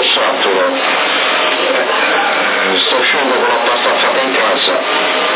tutto saturo. Sto uscendo con la pasta fatta in casa.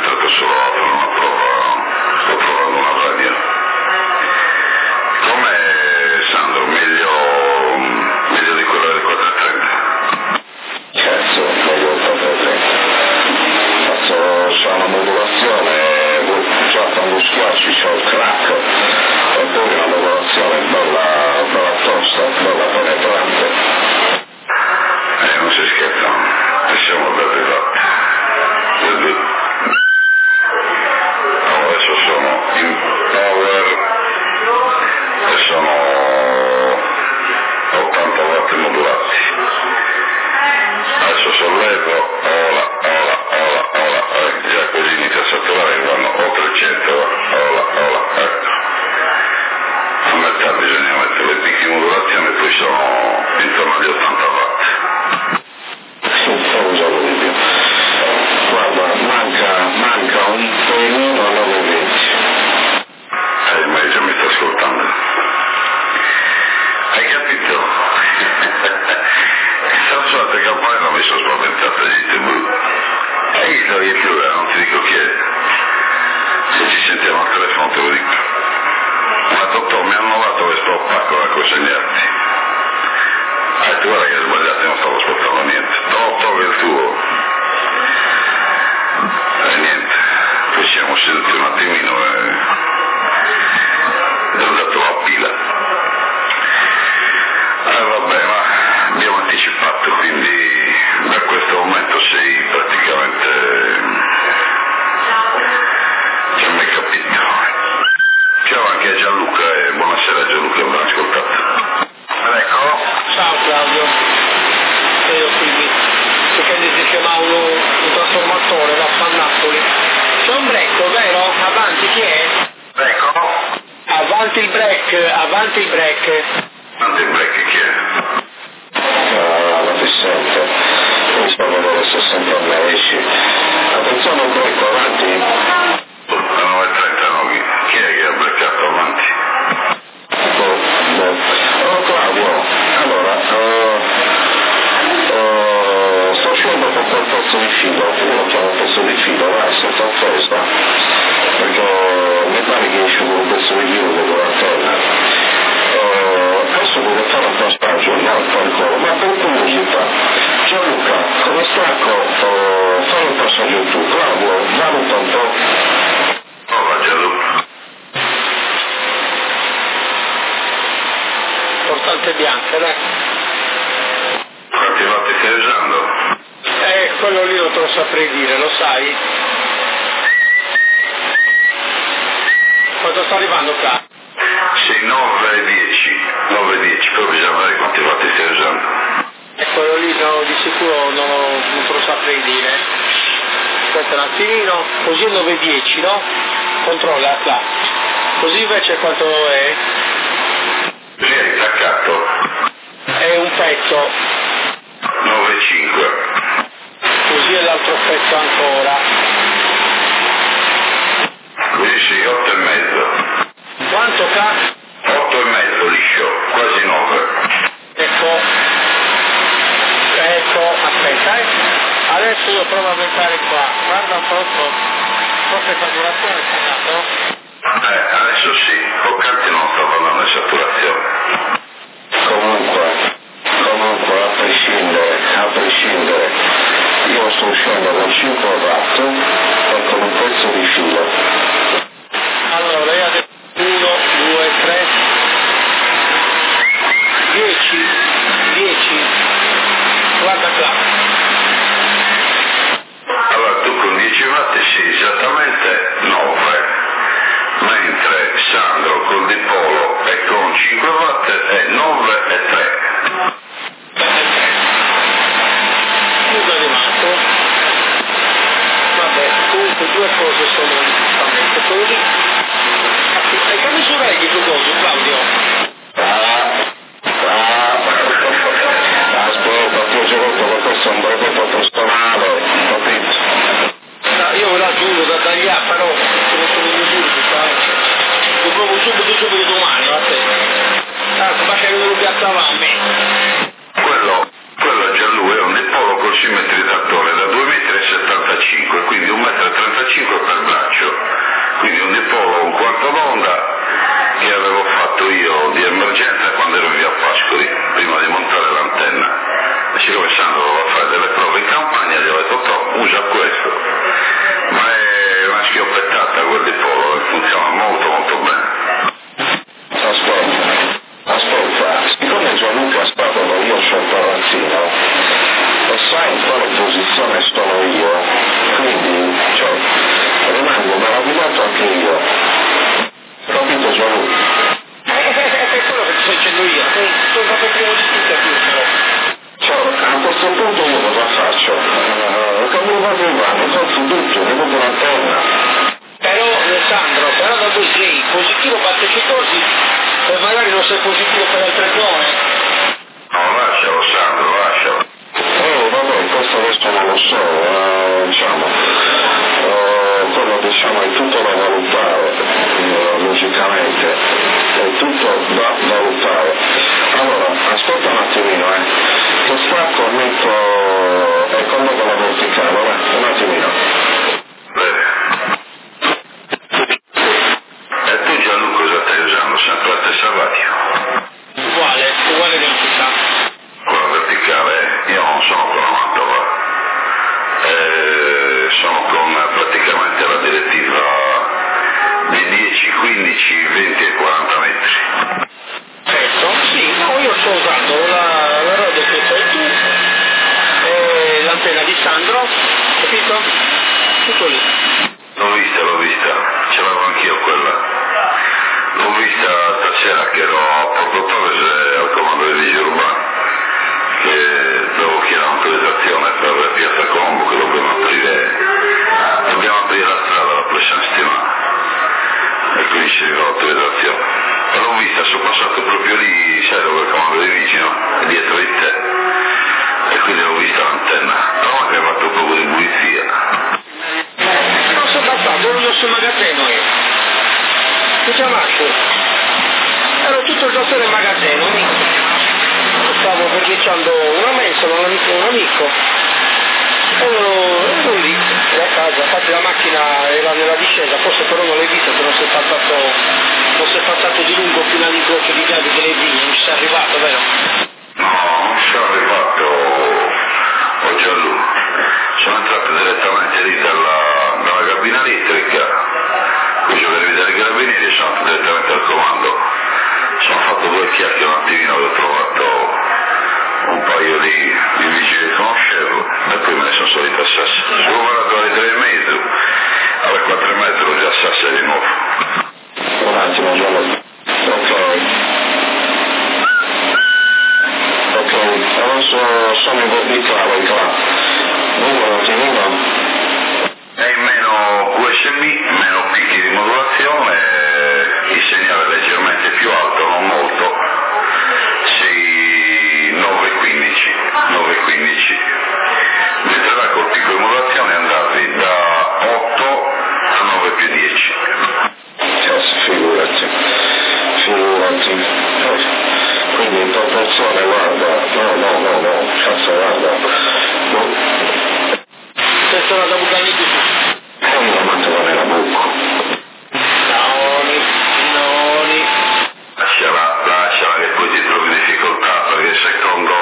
Com'è avanti il break. Avanti il break chi è? La T7, mi sto a vedere se sempre me esci. Attenzione al break, avanti. La 9.30 no, chi è che ha breccato avanti? Oh Claudio, allora, sto uscendo con quel pezzo di filo, io lo chiamo pezzo di filo, senza offesa, perché mi pare che esce con un pezzo di filo con l'antenna. Adesso devo fare un passaggio, non per collo, ma per curiosità. Gianluca, come stacco, fai un passaggio tu, Claudio, valuta un po'. Va Gianluca. Importante bianca, dai. Quanti vatti stai usando? Quello lì non te lo saprei dire, lo sai? Quanto sta arrivando qua? Sì, 9.10, poi bisogna vedere quanti vatti stai usando. Quello lì no, di sicuro non te lo saprei dire. Aspetta un attimino, così è 9.10, no? Controlla, là. Così invece quanto è? Sì, è intaccato. È un pezzo. 9.5. Così è l'altro pezzo ancora. Così sì, 8,5. Quanto ca? 8,5 liscio, quasi 9. Ecco, aspetta, adesso io provo a aumentare qua, guarda un po', forse saturazione sta andando? Adesso sì, poc'anzi non sto parlando di saturazione. Comunque, a prescindere, io sto uscendo con 5 watt e con un pezzo di filo. Allora, io adesso 1, 2, 3, 10, guarda qua. Allora tu con 10 watt sì, esattamente 9, mentre Sandro col dipolo e con 5 watt è 9 e 3. Scusa rimasto. Vabbè, comunque due cose sono giustamente. Quello lì. E che misura è di tuo coso, Claudio? Aspetta, ti ho già detto che questo è un brevetto personale, capito? No, io ve la giuro da tagliare, però sono solo misure, sai? Lo provo subito domani, a te. Ma che lo piazzava a me. Quello Gianluca è un dipolo col simmetrizzatore da 2,75 m, quindi 1,35 m per braccio, quindi un dipolo un quarto d'onda che avevo fatto io di emergenza quando ero in via Pascoli, prima di montare l'antenna. E siccome Sandro doveva fare delle prove in campagna, gli ho detto usa questo, ma è una schioppettata quel dipolo, funziona molto bene. Aspetta, siccome Gianluca è stato da io sul terrazzino e sai in quale posizione sono io, quindi, rimango meravigliato anche io. Capito Gianluca? È quello che ti sto dicendo io, sono stato primo di tutti a dirtelo. A questo punto io cosa faccio? Come vado in vano? Faccio tutto, mi vedo l'antenna. Però Alessandro, da voi sei positivo parteciposi e magari non sei positivo per altre zone. No, lascialo Sandro, lascialo. Vabbè, questo adesso non lo so, quello è tutto da valutare, logicamente, è tutto da valutare. Allora, aspetta un attimino, che stacco metto e colloco la verticale, un attimino. Bene. E tu Gianluca cosa stai usando? Sempre la stessa radio? Uguale identica. Con la verticale, io non sono con la Mantova, sono con praticamente la direttiva di 10, 15, 20 e 40 metri. Certo, sì, no, io sto usando la radio che fai tu e l'antenna di Sandro, capito? Tutto lì. L'ho vista, ce l'avevo anch'io quella. L'ho vista stasera che ero a Porto Torres al comando dei vigili urbani, che devo chiedere un'autorizzazione per Piazza Colombo, che dobbiamo aprire la strada la prossima settimana e quindi ci arriva l'autorizzazione. sono passato proprio lì, sai dove il comando dei vigili, no? Dietro di te, e quindi ho visto l'antenna, però che hai fatto un po' di pulizia. Non sono passato, ero sul magazzino io. Che chiamato? Ero tutto il giorno nel magazzino, stavo verniciando una mensola, un amico. Ero lì, a casa, infatti la macchina era nella discesa, forse però non l'hai visto, che non si è passato di lungo fino all'incrocio di Giavi delle Vigne, non ci sei arrivato, vero? No, non ci sono arrivato, ho già lui. Sono entrato direttamente lì dalla cabina elettrica, poi ci avevo vedere i carabinieri e sono andato direttamente al comando. Sono fatto 2 chiacchiere un attimino, ho trovato un paio di vigili che conoscevo e poi me ne sono salito a Sassari. Sono volato alle 3:30, alle 4:30 ero già a Sassari di nuovo. Un attimo, Gianni. Ok, adesso sono ingobbito alla qua. Numero attimino. È in meno USB, meno picchi di modulazione, il segnale leggermente più alto, non molto, sì, 9,15. Mentre là col picco di modulazione andavi da 8 a 9+10. Figurati. Quindi in proporzione, guarda, no, cazzo, guarda. Questa è una da bucare di tutto. Non mangiava nella bocca. Noni. Lasciala che poi ti trovi in difficoltà, perché secondo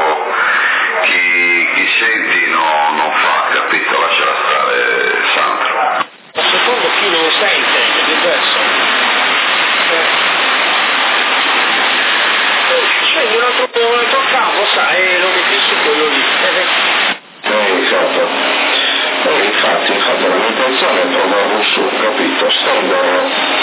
chi senti non fa, capito? Lasciala stare, Sandro. Ma secondo chi non sente, è diverso. Scegli un altro capo, sai, lo metti su quello lì. Infatti la mia intenzione è trovarlo su, capito? Stendono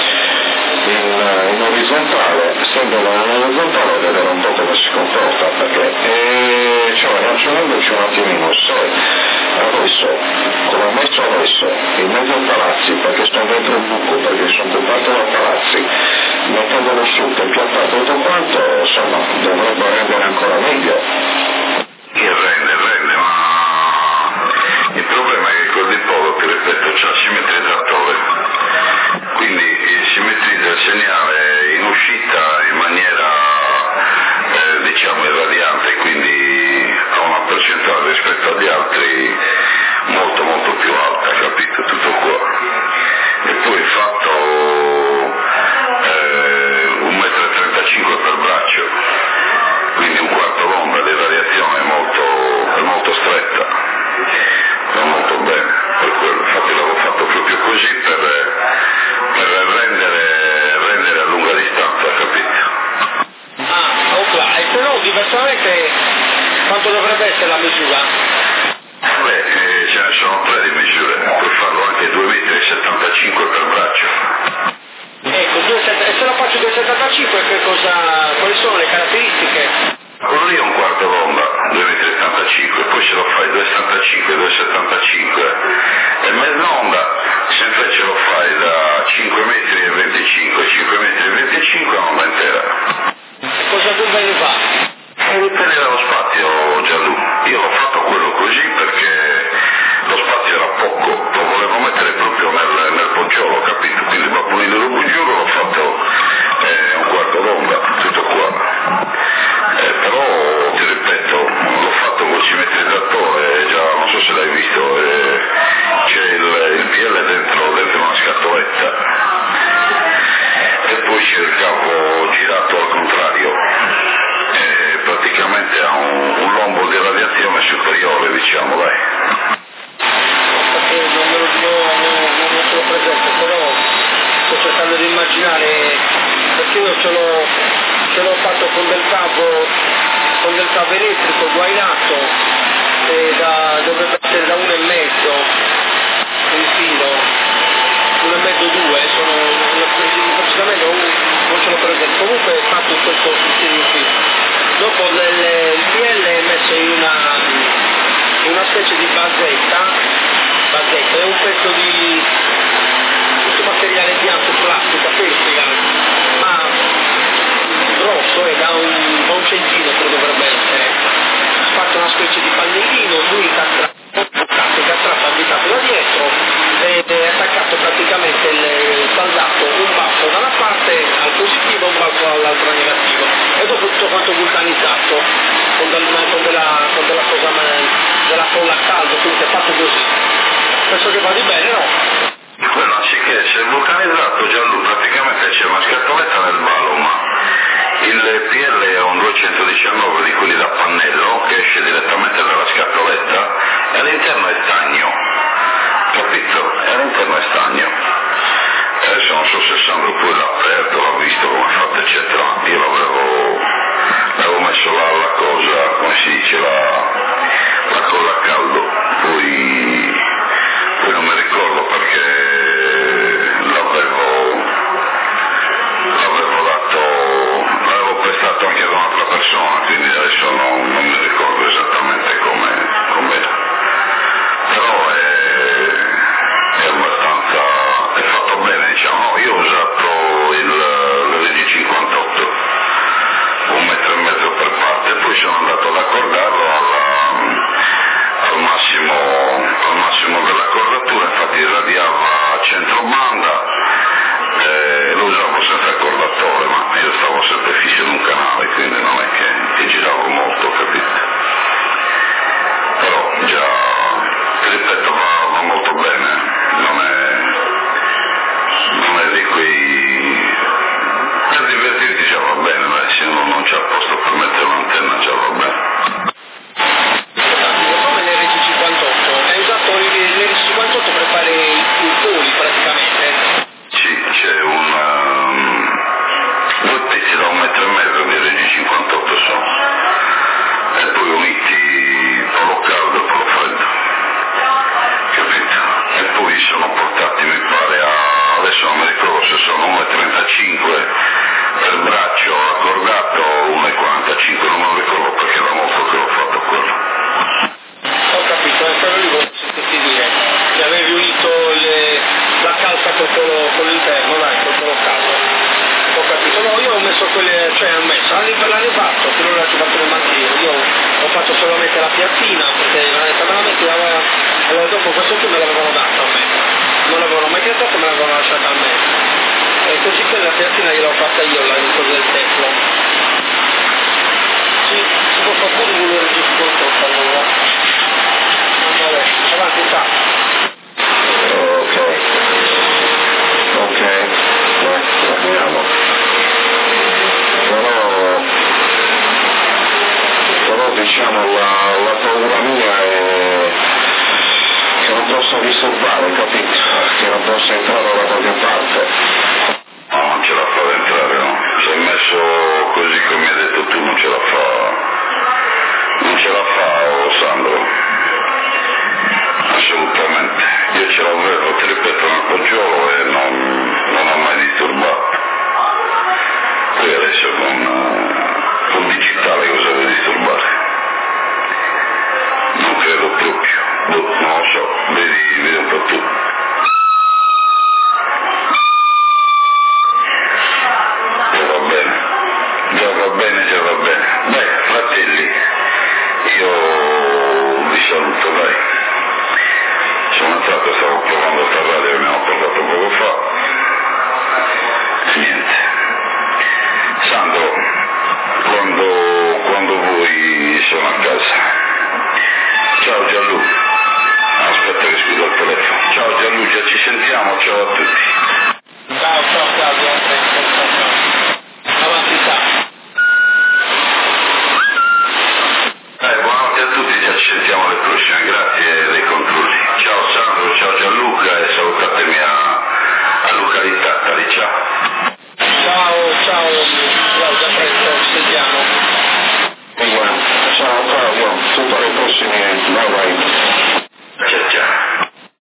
in orizzontale e vedere un po' come si comporta, perché ragionandoci un attimino, se adesso, come ho messo adesso, in mezzo ai palazzi, perché sto dentro il buco, perché sono occupato da palazzi, mettendolo su per piantare tutto quanto, insomma, dovrebbe rendere ancora meglio. Rende, ma il problema è che quel dipolo, ti ripeto, c'ha il simmetrizzatore, quindi simmetrizza il segnale in uscita in maniera diciamo irradiante, quindi ha una percentuale rispetto agli altri molto molto più alta, capito? Tutto qua. E poi il fatto 1,35 m per braccio, quindi un quarto d'onda di radiazione è molto stretta, va molto bene, per quello, infatti l'avevo fatto proprio così per rendere a lunga distanza, capito? Ok, però diversamente quanto dovrebbe essere la misura? Ce ne sono 3 di misure, puoi farlo anche 2,75 m per braccio. Ecco, e se lo faccio 2,75 quali sono le caratteristiche? Quello lì è un quarto d'onda, 2,75 m, poi se lo fai 2,75, 2,75 e mezza onda, se invece lo fai da 5,25 m, 5,25 m è un'onda intera. Cosa dovrebbe fare? Dipende dallo spazio, Gianlu. Io ho fatto quello così perché lo spazio era poco, lo volevo mettere proprio nel poggiolo, capito? Quindi va pulito il poggiolo, l'ho fatto un quarto d'onda, tutto qua. Però ti ripeto, l'ho fatto col simmetrizzatore, già non so se l'hai visto, c'è il PL dentro una scatoletta e poi c'è il capo girato al contrario. Praticamente ha un lombo di radiazione superiore, diciamo, dai. Non me lo presento, però sto cercando di immaginare, perché io ce l'ho fatto con del cavo elettrico guainato, dovrebbe essere da 1,5 il filo, 1,5 2, precisamente non ce l'ho presente, comunque è fatto in questo sistema qui. Dopo il PL è messo in una specie di basetta, è un pezzo di tutto materiale bianco, plastica, pestica, ma organizzato con della cosa della colla a caldo, quindi è fatto così. Penso che vada bene, no? Quello anziché essere vulcanizzato, Gianlu, praticamente c'è una scatoletta nel ballo, ma il PL è un 219 di quelli da pannello che esce direttamente dalla scatoletta e all'interno è stagno, capito? E all'interno è stagno. Adesso non so se Sandro poi l'ha aperto, l'ha visto come è fatto, eccetera. Io l'avevo messo là la cosa, come si dice, la colla a caldo, poi non mi ricordo perché l'avevo prestato anche ad un'altra persona, quindi adesso non mi ricordo esattamente com'era. Però è abbastanza, è fatto bene, diciamo. Io ho usato l'RG58, 1,5 metri per parte, poi sono andato ad accordarlo al massimo della cordatura, infatti radiava a centrobanda, lo usavo senza accordatore, ma io stavo sempre fisso in un canale, quindi non è che giravo molto, capito? Però già, ti ripeto, va molto bene, non è di quei, per divertirti già va bene, se uno non c'ha posto per mettere un'antenna già va bene. Come l'RG58? Hai usato l'RG58 per fare i voli praticamente? Sì, c'è due pezzi da 1,5 metri di RG58 sono, e poi uniti polo caldo e polo freddo, capito? E poi sono portati, mi pare, adesso non mi ricordo se sono 1,35 per braccio accordato o 1,45, non me lo ricordo perché da molto che l'ho fatto quello. Ho capito, è quello lì volevo sentirti dire, che avevi unito la calza con l'interno, dai, col polo caldo. Ho capito, no, io ho messo quelle, cioè ho messo, l'hanno fatto, che non l'ho fatto nel mattino, io ho fatto solamente la piazzina, perché me la metti, allora dopo questo qui me l'avevano dato a me, non l'avevano mai piazzato, me l'avevano lasciata a me, e così che la piazzina gliel'ho fatta io, la cosa del templo. Sì, si può fare pure un RG58 allora. Vabbè, avanti, sta. Ok, vediamo. Però diciamo la paura mia è che non possa disturbare, capito? Che non possa entrare da qualche parte. No, non ce la fa ad entrare, no? Se è messo così come hai detto tu non ce la fa, Sandro. Assolutamente. Io ce l'avevo, ti ripeto, nel poggiolo e non ho mai disturbato. Poi adesso con digitale cosa devo disturbare? Non credo proprio. Non lo so, vedi un po' tu. Già va bene. Beh, fratelli, io vi saluto, dai. Sono entrato, stavo provando sta radio che mi hanno portato poco fa. Niente. Sandro, quando vuoi sono a casa. Ciao Gianlu. Aspetta che scusa il telefono. Ciao Gianluca, ci sentiamo, ciao a tutti. Ciao Claudio, ciao. Avanti, ciao. Buonanotte a tutti, ci sentiamo alle prossime, grazie dei controlli. Ciao Sandro, ciao Gianluca e salutatemi a Luca di Tattari, ciao. Ciao Claudio, a presto, ci sentiamo. Ciao Claudio, tutte le prossime,